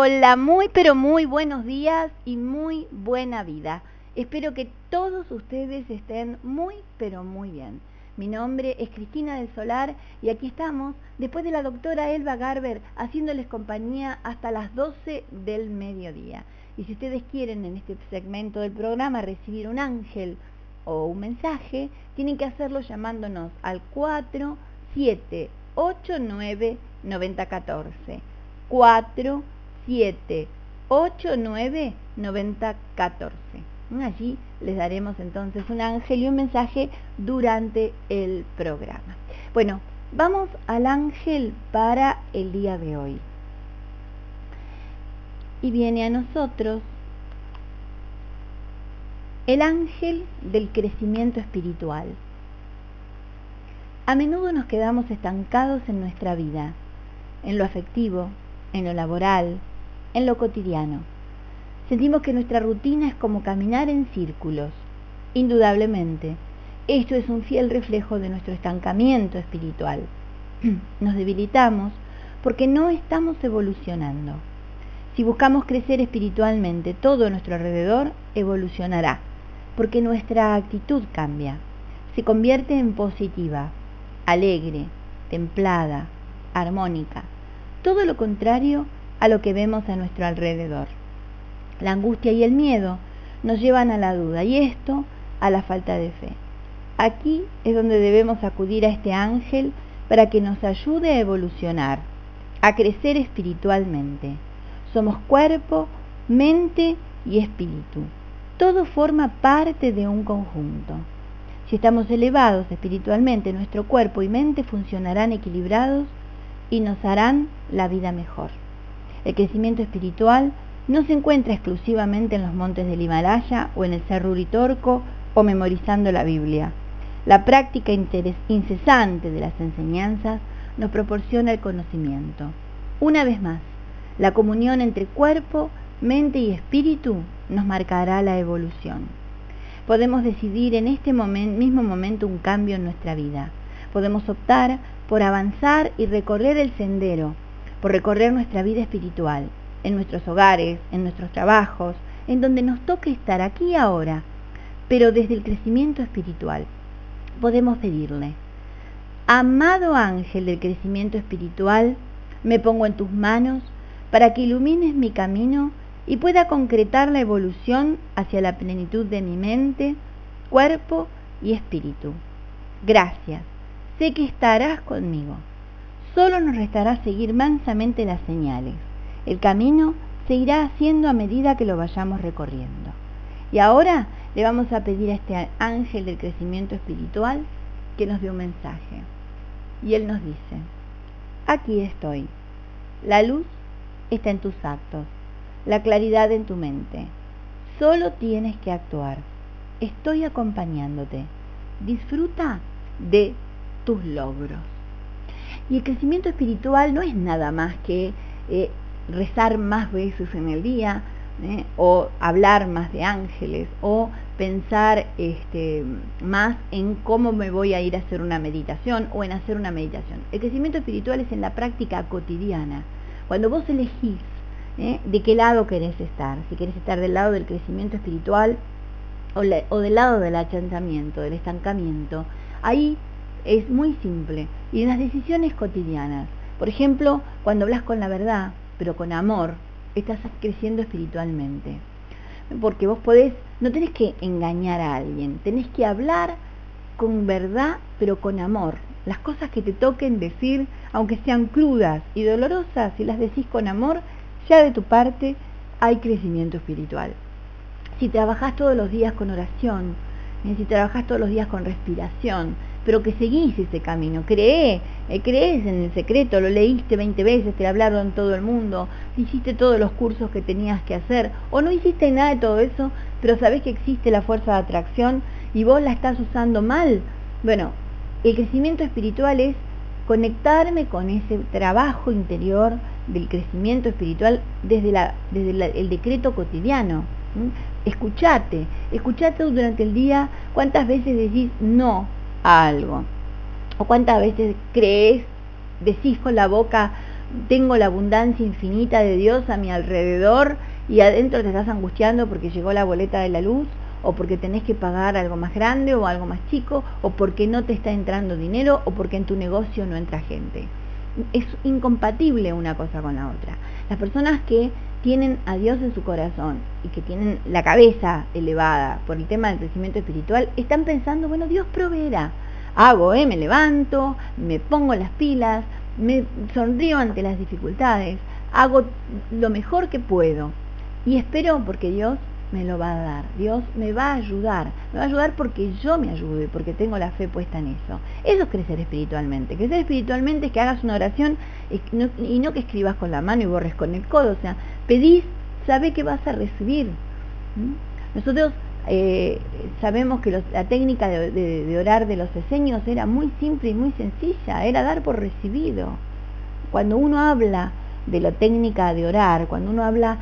Hola, muy pero muy buenos días y muy buena vida. Espero que todos ustedes estén muy pero muy bien. Mi nombre es Cristina del Solar y aquí estamos, después de la doctora Elba Garber, haciéndoles compañía hasta las 12 del mediodía. Y si ustedes quieren en este segmento del programa recibir un ángel o un mensaje, tienen que hacerlo llamándonos al 4789-9014. 4789-9014. Allí les daremos entonces un ángel y un mensaje durante el programa. Bueno, vamos al ángel para el día de hoy. Y viene a nosotros el ángel del crecimiento espiritual. A menudo nos quedamos estancados en nuestra vida, en lo afectivo, en lo laboral, en lo cotidiano. Sentimos que nuestra rutina es como caminar en círculos. Indudablemente, esto es un fiel reflejo de nuestro estancamiento espiritual. Nos debilitamos porque no estamos evolucionando. Si buscamos crecer espiritualmente, todo a nuestro alrededor evolucionará, porque nuestra actitud cambia, se convierte en positiva, alegre, templada, armónica, todo lo contrario a lo que vemos a nuestro alrededor. La angustia y el miedo nos llevan a la duda y esto a la falta de fe. Aquí es donde debemos acudir a este ángel para que nos ayude a evolucionar, a crecer espiritualmente. Somos cuerpo, mente y espíritu. Todo forma parte de un conjunto. Si estamos elevados espiritualmente, nuestro cuerpo y mente funcionarán equilibrados y nos harán la vida mejor. El crecimiento espiritual no se encuentra exclusivamente en los montes del Himalaya o en el Cerro Uritorco o memorizando la Biblia. La práctica incesante de las enseñanzas nos proporciona el conocimiento. Una vez más, la comunión entre cuerpo, mente y espíritu nos marcará la evolución. Podemos decidir en este mismo momento un cambio en nuestra vida. Podemos optar por avanzar y recorrer el sendero, por recorrer nuestra vida espiritual, en nuestros hogares, en nuestros trabajos, en donde nos toque estar aquí y ahora, pero desde el crecimiento espiritual. Podemos pedirle: amado ángel del crecimiento espiritual, me pongo en tus manos para que ilumines mi camino y pueda concretar la evolución hacia la plenitud de mi mente, cuerpo y espíritu. Gracias, sé que estarás conmigo. Solo nos restará seguir mansamente las señales. El camino se irá haciendo a medida que lo vayamos recorriendo. Y ahora le vamos a pedir a este ángel del crecimiento espiritual que nos dé un mensaje. Y él nos dice: aquí estoy. La luz está en tus actos, la claridad en tu mente. Solo tienes que actuar. Estoy acompañándote. Disfruta de tus logros. Y el crecimiento espiritual no es nada más que rezar más veces en el día, o hablar más de ángeles, o pensar más en cómo me voy a ir a hacer una meditación o en hacer una meditación. El crecimiento espiritual es en la práctica cotidiana. Cuando vos elegís de qué lado querés estar, si querés estar del lado del crecimiento espiritual o del lado del achantamiento, del estancamiento, ahí es muy simple. Y en las decisiones cotidianas, por ejemplo, cuando hablas con la verdad, pero con amor, estás creciendo espiritualmente. Porque vos no tenés que engañar a alguien, tenés que hablar con verdad, pero con amor. Las cosas que te toquen decir, aunque sean crudas y dolorosas, si las decís con amor, ya de tu parte hay crecimiento espiritual. Si trabajás todos los días con oración, si trabajás todos los días con respiración, pero que seguís ese camino, crees en el secreto, lo leíste 20 veces, te lo hablaron todo el mundo, hiciste todos los cursos que tenías que hacer, o no hiciste nada de todo eso, pero sabés que existe la fuerza de atracción y vos la estás usando mal. Bueno, el crecimiento espiritual es conectarme con ese trabajo interior del crecimiento espiritual desde el decreto cotidiano. Escuchate durante el día cuántas veces decís no a algo, o cuántas veces decís con la boca tengo la abundancia infinita de Dios a mi alrededor y adentro te estás angustiando porque llegó la boleta de la luz, o porque tenés que pagar algo más grande o algo más chico, o porque no te está entrando dinero, o porque en tu negocio no entra gente. Es incompatible una cosa con la otra. Las personas que tienen a Dios en su corazón y que tienen la cabeza elevada por el tema del crecimiento espiritual, están pensando, bueno, Dios proveerá. Hago, me levanto, me pongo las pilas, me sonrío ante las dificultades, hago lo mejor que puedo y espero porque Dios me lo va a dar, Dios me va a ayudar porque yo me ayudo y porque tengo la fe puesta en eso. Eso es crecer espiritualmente. Crecer espiritualmente es que hagas una oración y no que escribas con la mano y borres con el codo, o sea, pedís, sabés que vas a recibir. Nosotros sabemos que la técnica de orar de los esenios era muy simple y muy sencilla, era dar por recibido. Cuando uno habla de la técnica de orar, cuando uno habla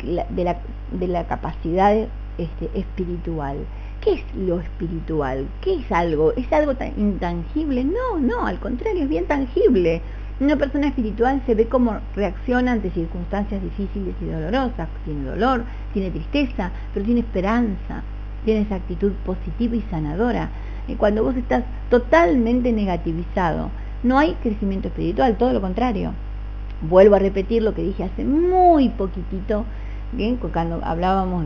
de la capacidad espiritual, ¿qué es lo espiritual? ¿Qué es algo? ¿Es algo tan intangible? No, al contrario, es bien tangible. Una persona espiritual se ve cómo reacciona ante circunstancias difíciles y dolorosas, tiene dolor, tiene tristeza, pero tiene esperanza, tiene esa actitud positiva y sanadora. Cuando vos estás totalmente negativizado, no hay crecimiento espiritual, todo lo contrario. Vuelvo a repetir lo que dije hace muy poquitito, cuando hablábamos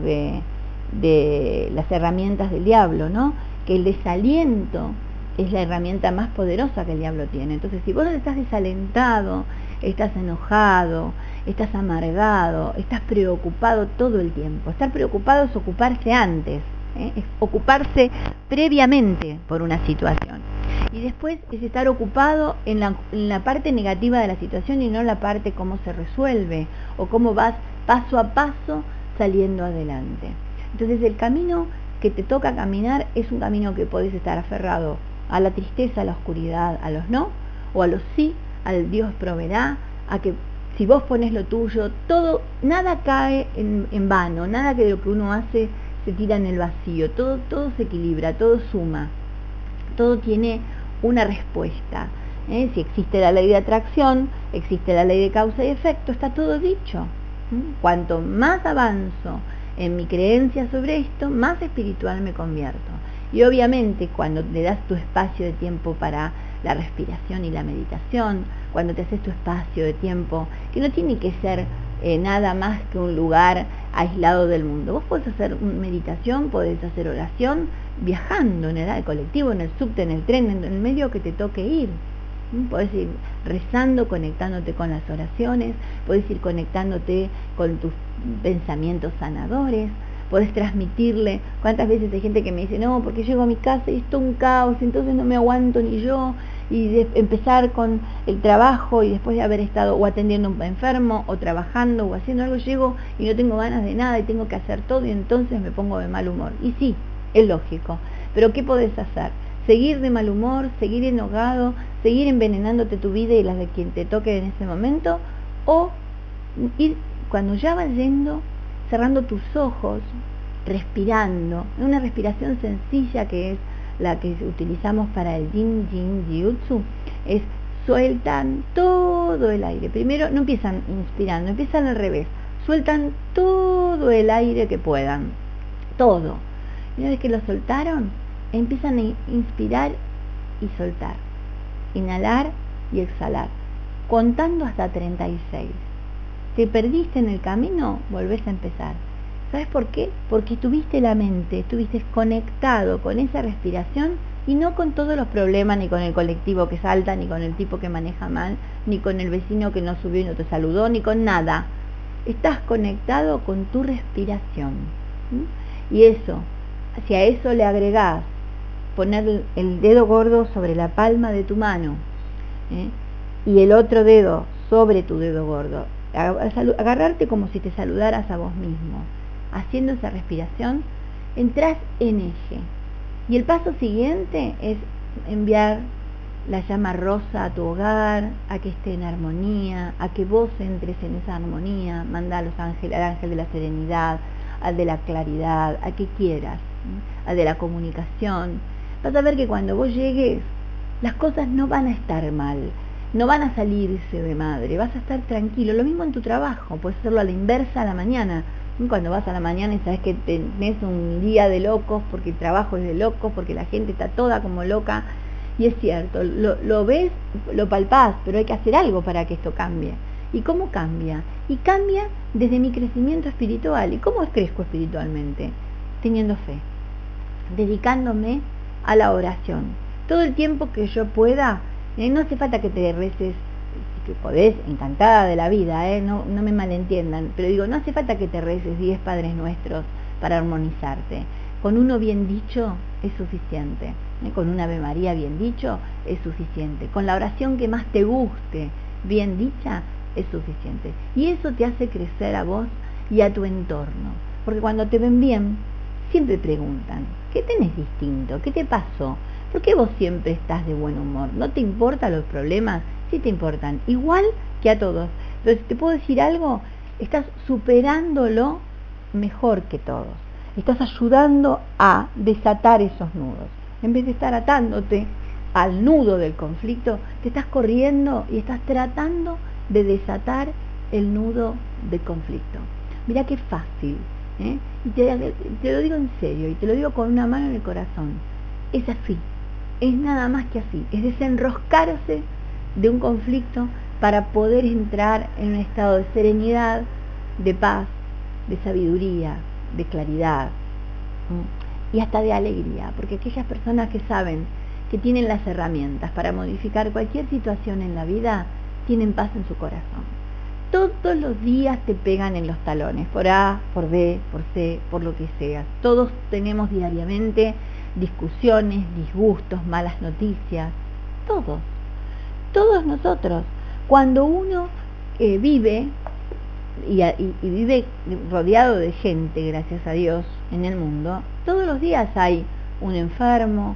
de las herramientas del diablo, ¿no? Que el desaliento es la herramienta más poderosa que el diablo tiene. Entonces, si vos estás desalentado, estás enojado, estás amargado, estás preocupado todo el tiempo. Estar preocupado es ocuparse antes, es ocuparse previamente por una situación. Y después es estar ocupado en la parte negativa de la situación y no en la parte cómo se resuelve o cómo vas paso a paso saliendo adelante. Entonces el camino que te toca caminar es un camino que podés estar aferrado a la tristeza, a la oscuridad, a los no, o a los sí, al Dios proveerá, a que si vos pones lo tuyo, nada cae en vano, nada que lo que uno hace se tira en el vacío, todo se equilibra, todo suma, todo tiene una respuesta. Si existe la ley de atracción, existe la ley de causa y efecto, está todo dicho. Cuanto más avanzo en mi creencia sobre esto, más espiritual me convierto. Y obviamente cuando le das tu espacio de tiempo para la respiración y la meditación, cuando te haces tu espacio de tiempo, que no tiene que ser nada más que un lugar aislado del mundo. Vos podés hacer meditación, podés hacer oración, viajando en el colectivo, en el subte, en el tren, en el medio que te toque ir. Podés ir rezando, conectándote con las oraciones, podés ir conectándote con tus pensamientos sanadores, podés transmitirle. ¿Cuántas veces hay gente que me dice, no, porque llego a mi casa y es todo un caos, entonces no me aguanto ni yo, y empezar con el trabajo y después de haber estado o atendiendo a un enfermo o trabajando o haciendo algo, llego y no tengo ganas de nada y tengo que hacer todo y entonces me pongo de mal humor? Y sí, es lógico, pero ¿qué podés hacer? Seguir de mal humor, seguir enojado, seguir envenenándote tu vida y las de quien te toque en ese momento, o ir cuando ya vas yendo, cerrando tus ojos, respirando, una respiración sencilla que es la que utilizamos para el Yin Yin Jiutsu, es sueltan todo el aire. Primero no empiezan inspirando, empiezan al revés, sueltan todo el aire que puedan, todo. Y una vez que lo soltaron, empiezan a inspirar y soltar, inhalar y exhalar, contando hasta 36. Te perdiste en el camino, volvés a empezar. ¿Sabes por qué? Porque tuviste la mente, estuviste conectado con esa respiración y no con todos los problemas, ni con el colectivo que salta, ni con el tipo que maneja mal, ni con el vecino que no subió y no te saludó, ni con nada. Estás conectado con tu respiración. Y eso, si a eso le agregás poner el dedo gordo sobre la palma de tu mano, y el otro dedo sobre tu dedo gordo, agarrarte como si te saludaras a vos mismo, haciendo esa respiración, entras en eje. Y el paso siguiente es enviar la llama rosa a tu hogar, a que esté en armonía, a que vos entres en esa armonía, manda a los ángeles, al ángel de la serenidad, al de la claridad, a que quieras, al de la comunicación. Vas a ver que cuando vos llegues, las cosas no van a estar mal. no van a salirse de madre, vas a estar tranquilo. Lo mismo en tu trabajo, puedes hacerlo a la inversa a la mañana. Cuando vas a la mañana y sabes que tenés un día de locos, porque el trabajo es de locos, porque la gente está toda como loca, y es cierto, lo ves, lo palpás, pero hay que hacer algo para que esto cambie. ¿Y cómo cambia? Y cambia desde mi crecimiento espiritual. ¿Y cómo crezco espiritualmente? Teniendo fe, dedicándome a la oración. Todo el tiempo que yo pueda, no hace falta que te reces, que podés, encantada de la vida, no me malentiendan, pero digo, no hace falta que te reces 10 Padres Nuestros para armonizarte. Con uno bien dicho es suficiente, con un Ave María bien dicho es suficiente, con la oración que más te guste, bien dicha, es suficiente. Y eso te hace crecer a vos y a tu entorno, porque cuando te ven bien, siempre preguntan, ¿qué tenés distinto? ¿Qué te pasó? ¿Por qué vos siempre estás de buen humor? ¿No te importan los problemas? Sí te importan, igual que a todos. Pero si te puedo decir algo, estás superándolo mejor que todos. Estás ayudando a desatar esos nudos. En vez de estar atándote al nudo del conflicto, te estás corriendo y estás tratando de desatar el nudo del conflicto. Mirá qué fácil, y te lo digo en serio, y te lo digo con una mano en el corazón. Es así, es nada más que así, es desenroscarse de un conflicto para poder entrar en un estado de serenidad, de paz, de sabiduría, de claridad, y hasta de alegría, porque aquellas personas que saben que tienen las herramientas para modificar cualquier situación en la vida, tienen paz en su corazón. Todos los días te pegan en los talones, por A, por B, por C, por lo que sea. Todos tenemos diariamente discusiones, disgustos, malas noticias, todos nosotros. Cuando uno vive y vive rodeado de gente, gracias a Dios, en el mundo, todos los días hay un enfermo,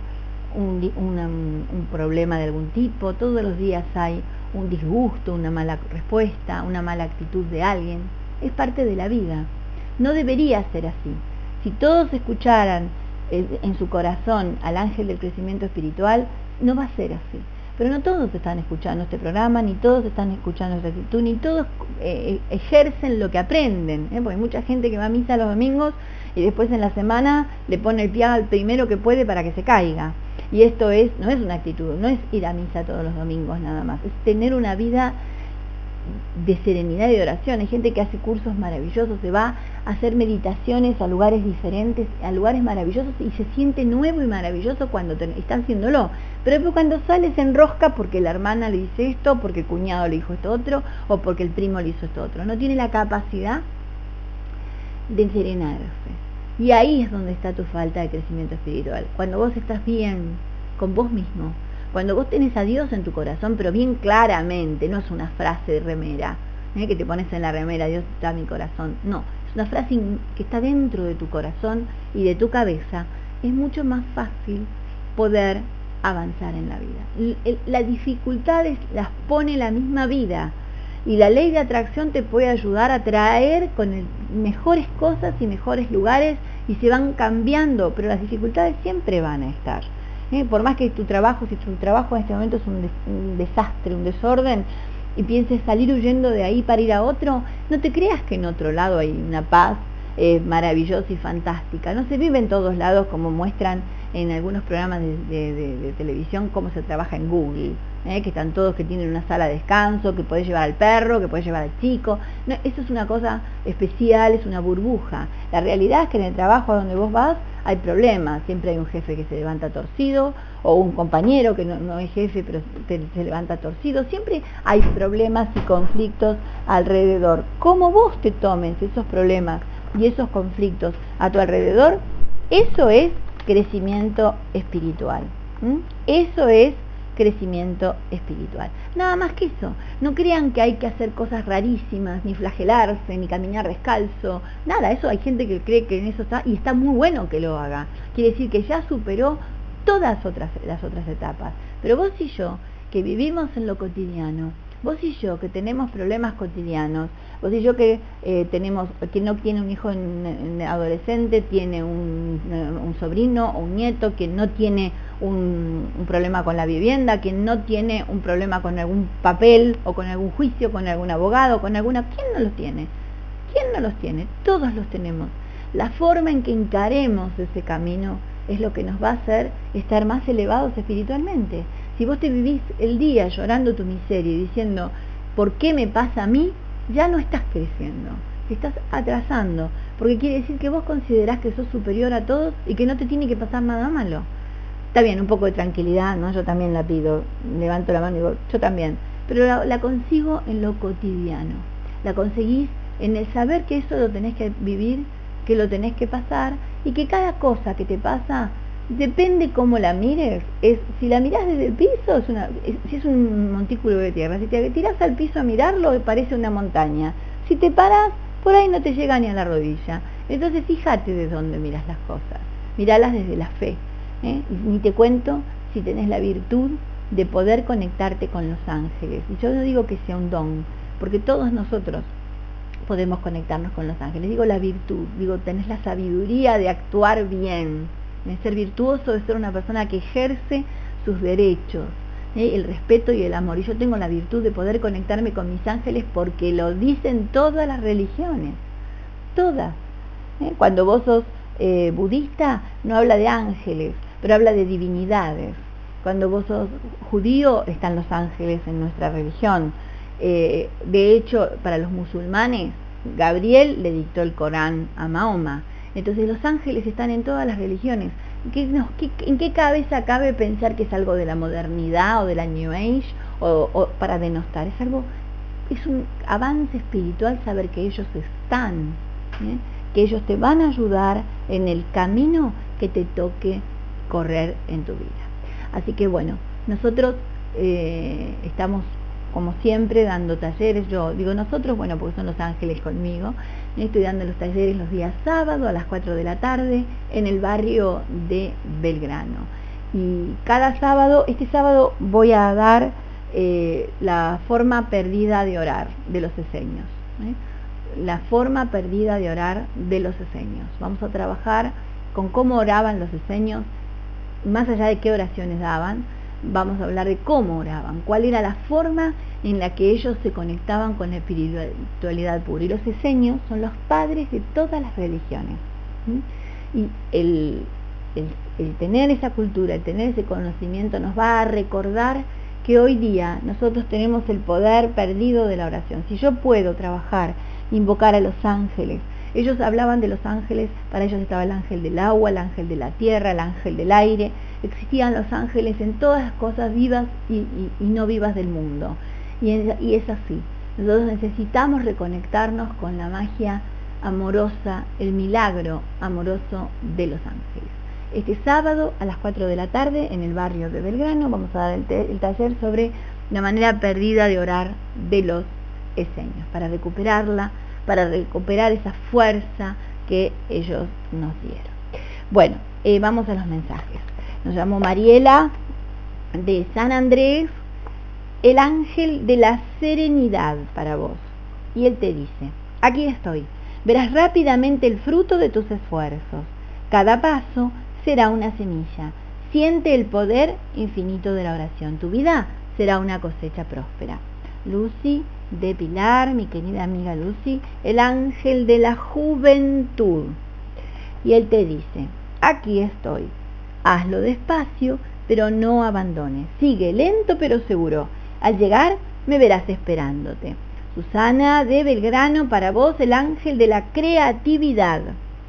un problema de algún tipo, todos los días hay un disgusto, una mala respuesta, una mala actitud de alguien. Es parte de la vida. No debería ser así. Si todos escucharan en su corazón al ángel del crecimiento espiritual, no va a ser así. Pero no todos están escuchando este programa, ni todos están escuchando esta actitud, ni todos ejercen lo que aprenden, porque hay mucha gente que va a misa los domingos y después en la semana le pone el pie al primero que puede para que se caiga. Y esto no es una actitud, no es ir a misa todos los domingos nada más, es tener una vida de serenidad y de oración. Hay gente que hace cursos maravillosos, se va a hacer meditaciones a lugares diferentes, a lugares maravillosos, y se siente nuevo y maravilloso cuando está haciéndolo. Pero después cuando sale se enrosca porque la hermana le dice esto, porque el cuñado le dijo esto otro, o porque el primo le hizo esto otro. No tiene la capacidad de serenarse. Y ahí es donde está tu falta de crecimiento espiritual. Cuando vos estás bien con vos mismo, cuando vos tenés a Dios en tu corazón, pero bien claramente, no es una frase de remera, que te pones en la remera, Dios está en mi corazón. No, es una frase que está dentro de tu corazón y de tu cabeza. Es mucho más fácil poder avanzar en la vida. Las dificultades las pone la misma vida. Y la ley de atracción te puede ayudar a atraer con mejores cosas y mejores lugares, y se van cambiando, pero las dificultades siempre van a estar. Por más que si tu trabajo en este momento es un desastre, un desorden, y pienses salir huyendo de ahí para ir a otro, no te creas que en otro lado hay una paz maravillosa y fantástica. No se vive en todos lados como muestran en algunos programas de televisión cómo se trabaja en Google, que están todos, que tienen una sala de descanso, que podés llevar al perro, que podés llevar al chico. No, eso es una cosa especial, es una burbuja. La realidad es que en el trabajo a donde vos vas hay problemas, siempre hay un jefe que se levanta torcido, o un compañero que no es jefe pero se levanta torcido. Siempre hay problemas y conflictos alrededor. Cómo vos te tomes esos problemas y esos conflictos a tu alrededor, eso es crecimiento espiritual. Eso es crecimiento espiritual. Nada más que eso. No crean que hay que hacer cosas rarísimas, ni flagelarse, ni caminar descalzo, nada. Eso hay gente que cree que en eso está, y está muy bueno que lo haga. Quiere decir que ya superó todas las otras etapas. Pero vos y yo, que vivimos en lo cotidiano, Vos y yo que tenemos problemas cotidianos, vos y yo que que no tiene un hijo en adolescente, tiene un sobrino o un nieto, que no tiene un problema con la vivienda, que no tiene un problema con algún papel o con algún juicio, con algún abogado, con alguna... ¿Quién no los tiene? ¿Quién no los tiene? Todos los tenemos. La forma en que encaremos ese camino es lo que nos va a hacer estar más elevados espiritualmente. Si vos te vivís el día llorando tu miseria y diciendo, ¿por qué me pasa a mí? Ya no estás creciendo, te estás atrasando, porque quiere decir que vos considerás que sos superior a todos y que no te tiene que pasar nada malo. Está bien, un poco de tranquilidad, ¿no? Yo también la pido, levanto la mano y digo, yo también, pero la consigo en lo cotidiano, la conseguís en el saber que eso lo tenés que vivir, que lo tenés que pasar y que cada cosa que te pasa, depende cómo la mires, si la mirás desde el piso, si es un montículo de tierra, si te tirás al piso a mirarlo, parece una montaña, si te parás, por ahí no te llega ni a la rodilla. Entonces fíjate de dónde miras las cosas, miralas desde la fe, ¿eh? Ni te cuento si tenés la virtud de poder conectarte con los ángeles. Y yo no digo que sea un don, porque todos nosotros podemos conectarnos con los ángeles. Digo la virtud, digo tenés la sabiduría de actuar bien, de ser virtuoso, de ser una persona que ejerce sus derechos, el respeto y el amor. Y yo tengo la virtud de poder conectarme con mis ángeles porque lo dicen todas las religiones, todas. Cuando vos sos budista, no habla de ángeles, pero habla de divinidades. Cuando vos sos judío, están los ángeles en nuestra religión. De hecho, para los musulmanes, Gabriel le dictó el Corán a Mahoma. Entonces los ángeles están en todas las religiones. ¿En qué cabeza cabe pensar que es algo de la modernidad o de la New Age o para denostar? Es un avance espiritual saber que ellos están, que ellos te van a ayudar en el camino que te toque correr en tu vida. Así que bueno, nosotros estamos como siempre dando talleres. Yo digo nosotros, bueno, porque son los ángeles conmigo. Estoy dando los talleres los días sábados a las 4 de la tarde en el barrio de Belgrano. Y cada sábado, este sábado voy a dar la forma perdida de orar de los eseños. La forma perdida de orar de los eseños. Vamos a trabajar con cómo oraban los eseños, más allá de qué oraciones daban. Vamos a hablar de cómo oraban, cuál era la forma en la que ellos se conectaban con la espiritualidad pura. Y los eseños son los padres de todas las religiones. Y el tener esa cultura, el tener ese conocimiento nos va a recordar que hoy día nosotros tenemos el poder perdido de la oración. Si yo puedo trabajar, invocar a los ángeles, ellos hablaban de los ángeles, para ellos estaba el ángel del agua, el ángel de la tierra, el ángel del aire. Existían los ángeles en todas las cosas vivas y no vivas del mundo. Y es así. Nosotros necesitamos reconectarnos con la magia amorosa, el milagro amoroso de los ángeles. Este sábado a las 4 de la tarde en el barrio de Belgrano vamos a dar el taller sobre la manera perdida de orar de los eseños, para recuperarla, para recuperar esa fuerza que ellos nos dieron. Bueno, vamos a los mensajes. Nos llamó Mariela de San Andrés, el ángel de la serenidad para vos. Y él te dice, aquí estoy, verás rápidamente el fruto de tus esfuerzos. Cada paso será una semilla. Siente el poder infinito de la oración. Tu vida será una cosecha próspera. Lucy de Pilar, mi querida amiga Lucy, el ángel de la juventud. Y él te dice, aquí estoy. Hazlo despacio, pero no abandones. Sigue lento pero seguro. Al llegar, me verás esperándote. Susana de Belgrano, para vos el ángel de la creatividad.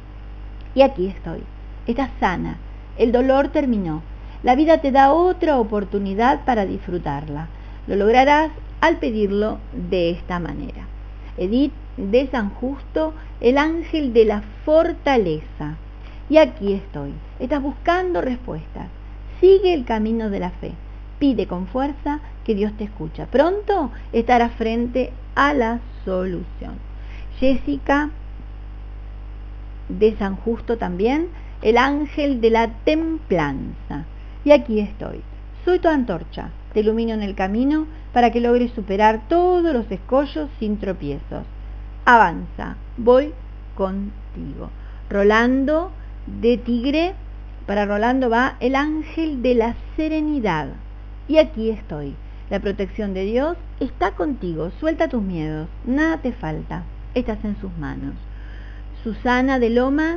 Y aquí estoy. Estás sana. El dolor terminó. La vida te da otra oportunidad para disfrutarla. Lo lograrás al pedirlo de esta manera. Edith de San Justo, el ángel de la fortaleza. Y aquí estoy. Estás buscando respuestas. Sigue el camino de la fe. Pide con fuerza que Dios te escucha. Pronto estarás frente a la solución. Jessica de San Justo también, el ángel de la templanza. Y aquí estoy. Soy tu antorcha. te ilumino en el camino para que logres superar todos los escollos sin tropiezos. Avanza, voy contigo. Rolando de tigre, para Rolando va el ángel de la serenidad. Y aquí estoy. La protección de Dios está contigo. Suelta tus miedos, nada te falta. Estás en sus manos. Susana de Lomas,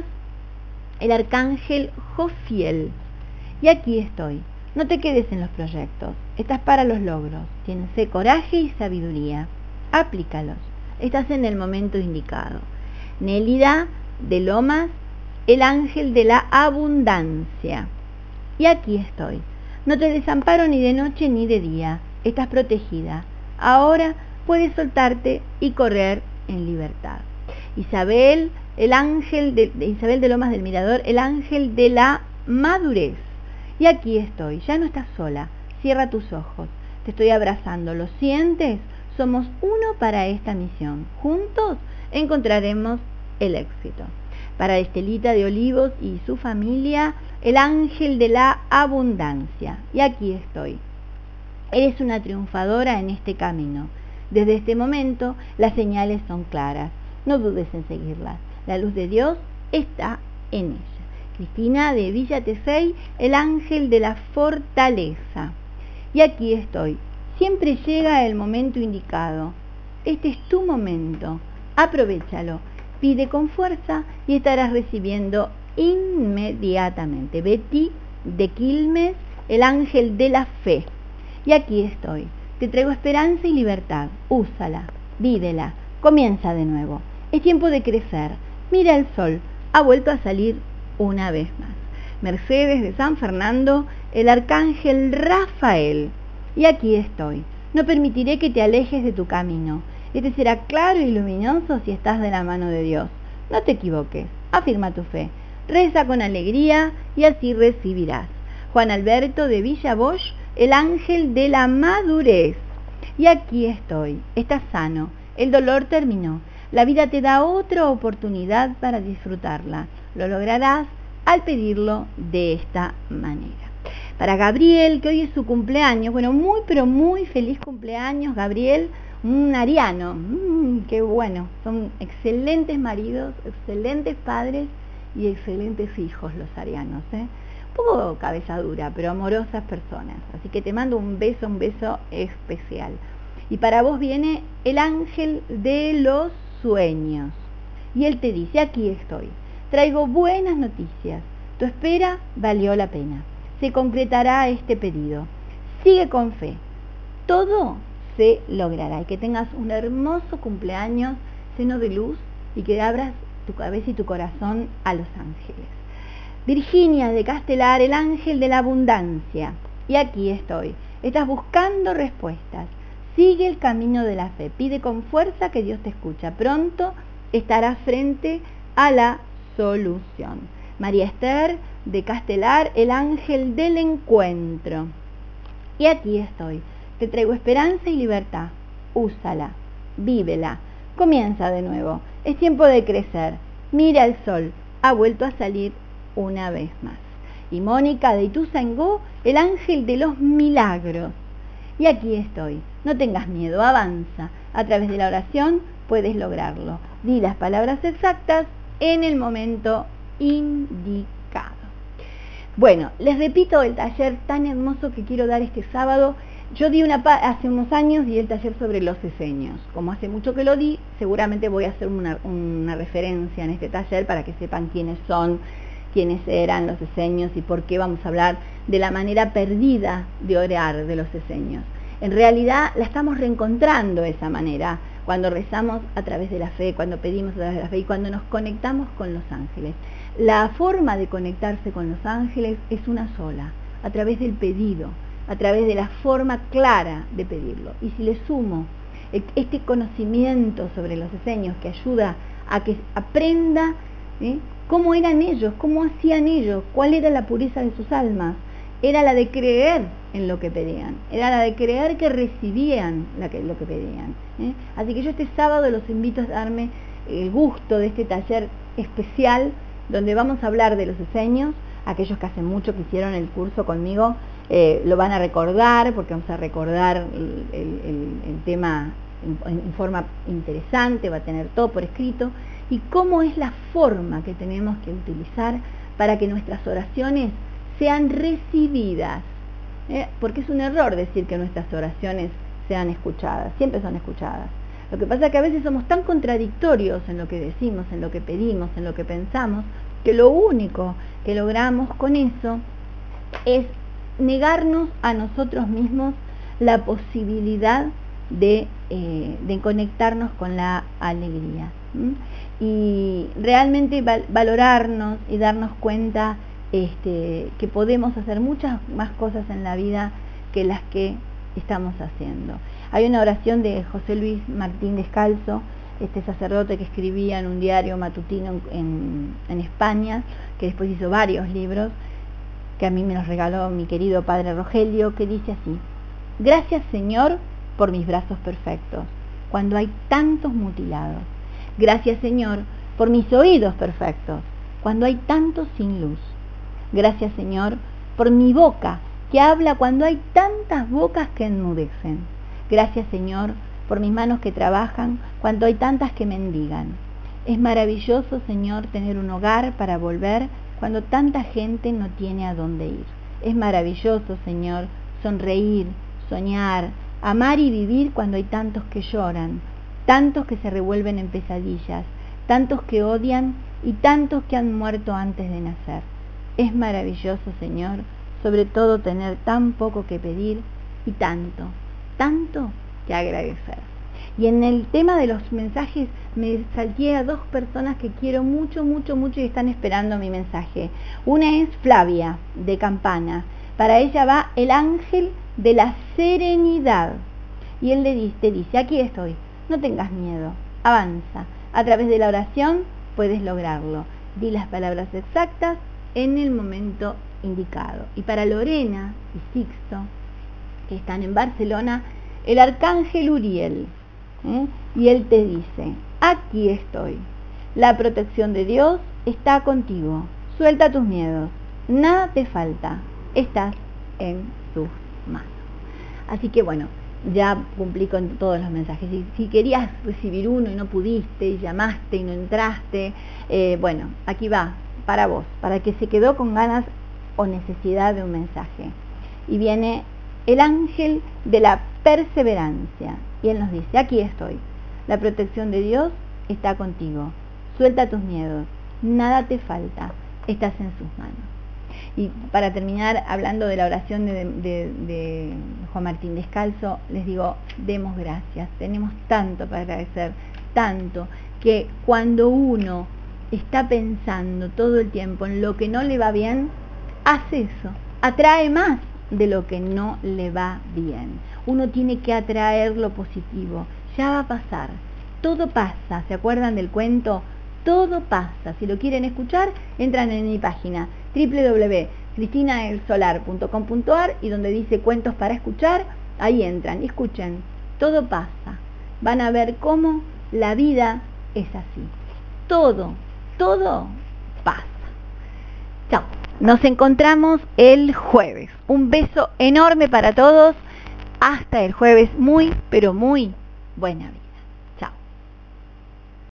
el arcángel Jofiel. Y aquí estoy. No te quedes en los proyectos. Estás para los logros. Tienes coraje y sabiduría. Aplícalos. Estás en el momento indicado. Nélida de Lomas, el ángel de la abundancia. Y aquí estoy. No te desamparo ni de noche ni de día. Estás protegida. Ahora puedes soltarte y correr en libertad. Isabel, el ángel de Isabel de Lomas del Mirador, el ángel de la madurez. Y aquí estoy. Ya no estás sola. Cierra tus ojos. Te estoy abrazando. ¿Lo sientes? Somos uno para esta misión. Juntos encontraremos el éxito. Para Estelita de Olivos y su familia, el ángel de la abundancia. Y aquí estoy. Eres una triunfadora en este camino. Desde este momento, las señales son claras. No dudes en seguirlas. La luz de Dios está en ella. Cristina de Villa Tesey, el ángel de la fortaleza. Y aquí estoy. Siempre llega el momento indicado. Este es tu momento. Aprovéchalo. Pide con fuerza y estarás recibiendo inmediatamente. Betty de Quilmes, el ángel de la fe. Y aquí estoy. Te traigo esperanza y libertad. Úsala, vívela, comienza de nuevo. Es tiempo de crecer. Mira el sol. Ha vuelto a salir una vez más. Mercedes de San Fernando, el arcángel Rafael. Y aquí estoy. No permitiré que te alejes de tu camino. Este será claro y luminoso si estás de la mano de Dios. No te equivoques. Afirma tu fe. Reza con alegría y así recibirás. Juan Alberto de Villa Bosch, el ángel de la madurez. Y aquí estoy. Estás sano. El dolor terminó. La vida te da otra oportunidad para disfrutarla. Lo lograrás al pedirlo de esta manera. Para Gabriel, que hoy es su cumpleaños, bueno, muy pero muy feliz cumpleaños, Gabriel, un ariano, qué bueno, son excelentes maridos, excelentes padres y excelentes hijos los arianos, un poco cabeza dura, pero amorosas personas, así que te mando un beso especial. Y para vos viene el ángel de los sueños, y él te dice, aquí estoy, traigo buenas noticias, tu espera valió la pena, se concretará este pedido, sigue con fe, todo se logrará, y que tengas un hermoso cumpleaños lleno de luz y que abras tu cabeza y tu corazón a los ángeles. Virginia de Castelar, el ángel de la abundancia, y aquí estoy, estás buscando respuestas, sigue el camino de la fe, pide con fuerza que Dios te escucha, pronto estarás frente a la solución. María Esther de Castelar, el ángel del encuentro, y aquí estoy, te traigo esperanza y libertad, úsala, vívela, comienza de nuevo, es tiempo de crecer, mira el sol, ha vuelto a salir una vez más. Y Mónica de Ituzaingó, el ángel de los milagros. Y aquí estoy, no tengas miedo, avanza, a través de la oración puedes lograrlo. Di las palabras exactas en el momento indicado. Bueno, les repito el taller tan hermoso que quiero dar este sábado. Yo di hace unos años di el taller sobre los eseños. Como hace mucho que lo di, seguramente voy a hacer una referencia en este taller para que sepan quiénes son, quiénes eran los eseños y por qué vamos a hablar de la manera perdida de orar de los eseños. En realidad la estamos reencontrando esa manera cuando rezamos a través de la fe, cuando pedimos a través de la fe y cuando nos conectamos con los ángeles. La forma de conectarse con los ángeles es una sola, a través del pedido, a través de la forma clara de pedirlo. Y si le sumo este conocimiento sobre los eseños que ayuda a que aprenda cómo eran ellos, cómo hacían ellos, cuál era la pureza de sus almas, era la de creer en lo que pedían, era la de creer que recibían lo que pedían. Así que yo este sábado los invito a darme el gusto de este taller especial donde vamos a hablar de los eseños, aquellos que hace mucho que hicieron el curso conmigo, lo van a recordar, porque vamos a recordar el tema en forma interesante, va a tener todo por escrito, y cómo es la forma que tenemos que utilizar para que nuestras oraciones sean recibidas, porque es un error decir que nuestras oraciones sean escuchadas, siempre son escuchadas. Lo que pasa es que a veces somos tan contradictorios en lo que decimos, en lo que pedimos, en lo que pensamos, que lo único que logramos con eso es negarnos a nosotros mismos la posibilidad de conectarnos con la alegría. Y realmente valorarnos y darnos cuenta que podemos hacer muchas más cosas en la vida que las que estamos haciendo. Hay una oración de José Luis Martín Descalzo, este sacerdote que escribía en un diario matutino en España, que después hizo varios libros, que a mí me los regaló mi querido padre Rogelio, que dice así: gracias Señor por mis brazos perfectos, cuando hay tantos mutilados. Gracias Señor por mis oídos perfectos, cuando hay tantos sin luz. Gracias Señor por mi boca, que habla cuando hay tantas bocas que enmudecen. Gracias Señor por mis manos que trabajan cuando hay tantas que mendigan. Es maravilloso Señor tener un hogar para volver cuando tanta gente no tiene a dónde ir. Es maravilloso Señor sonreír, soñar, amar y vivir cuando hay tantos que lloran, tantos que se revuelven en pesadillas, tantos que odian y tantos que han muerto antes de nacer. Es maravilloso Señor, sobre todo tener tan poco que pedir y tanto que agradecer. Y en el tema de los mensajes me salté a dos personas que quiero mucho y están esperando mi mensaje. Una es Flavia, de Campana. Para ella va el ángel de la serenidad. Y él te dice, aquí estoy, no tengas miedo, avanza. A través de la oración puedes lograrlo. Di las palabras exactas en el momento indicado. Y para Lorena y Sixto, que están en Barcelona, el arcángel Uriel, y él te dice, aquí estoy, la protección de Dios está contigo, suelta tus miedos, nada te falta, estás en sus manos. Así que bueno, ya cumplí con todos los mensajes. Si querías recibir uno y no pudiste, y llamaste y no entraste, bueno, aquí va, para vos, para el que se quedó con ganas o necesidad de un mensaje. Y viene el ángel de la perseverancia, y él nos dice, aquí estoy, la protección de Dios está contigo, suelta tus miedos, nada te falta, estás en sus manos. Y para terminar, hablando de la oración de Juan Martín Descalzo, les digo, demos gracias, tenemos tanto para agradecer, tanto, que cuando uno está pensando todo el tiempo en lo que no le va bien, hace eso, atrae más de lo que no le va bien. Uno tiene que atraer lo positivo, ya va a pasar, todo pasa. ¿Se acuerdan del cuento? Todo pasa. Si lo quieren escuchar, entran en mi página www.cristinaelsolar.com.ar y donde dice cuentos para escuchar, ahí entran y escuchen. Todo pasa. Van a ver cómo la vida es así. Todo pasa. Chao. Nos encontramos el jueves. Un beso enorme para todos. Hasta el jueves. Muy, pero muy buena vida.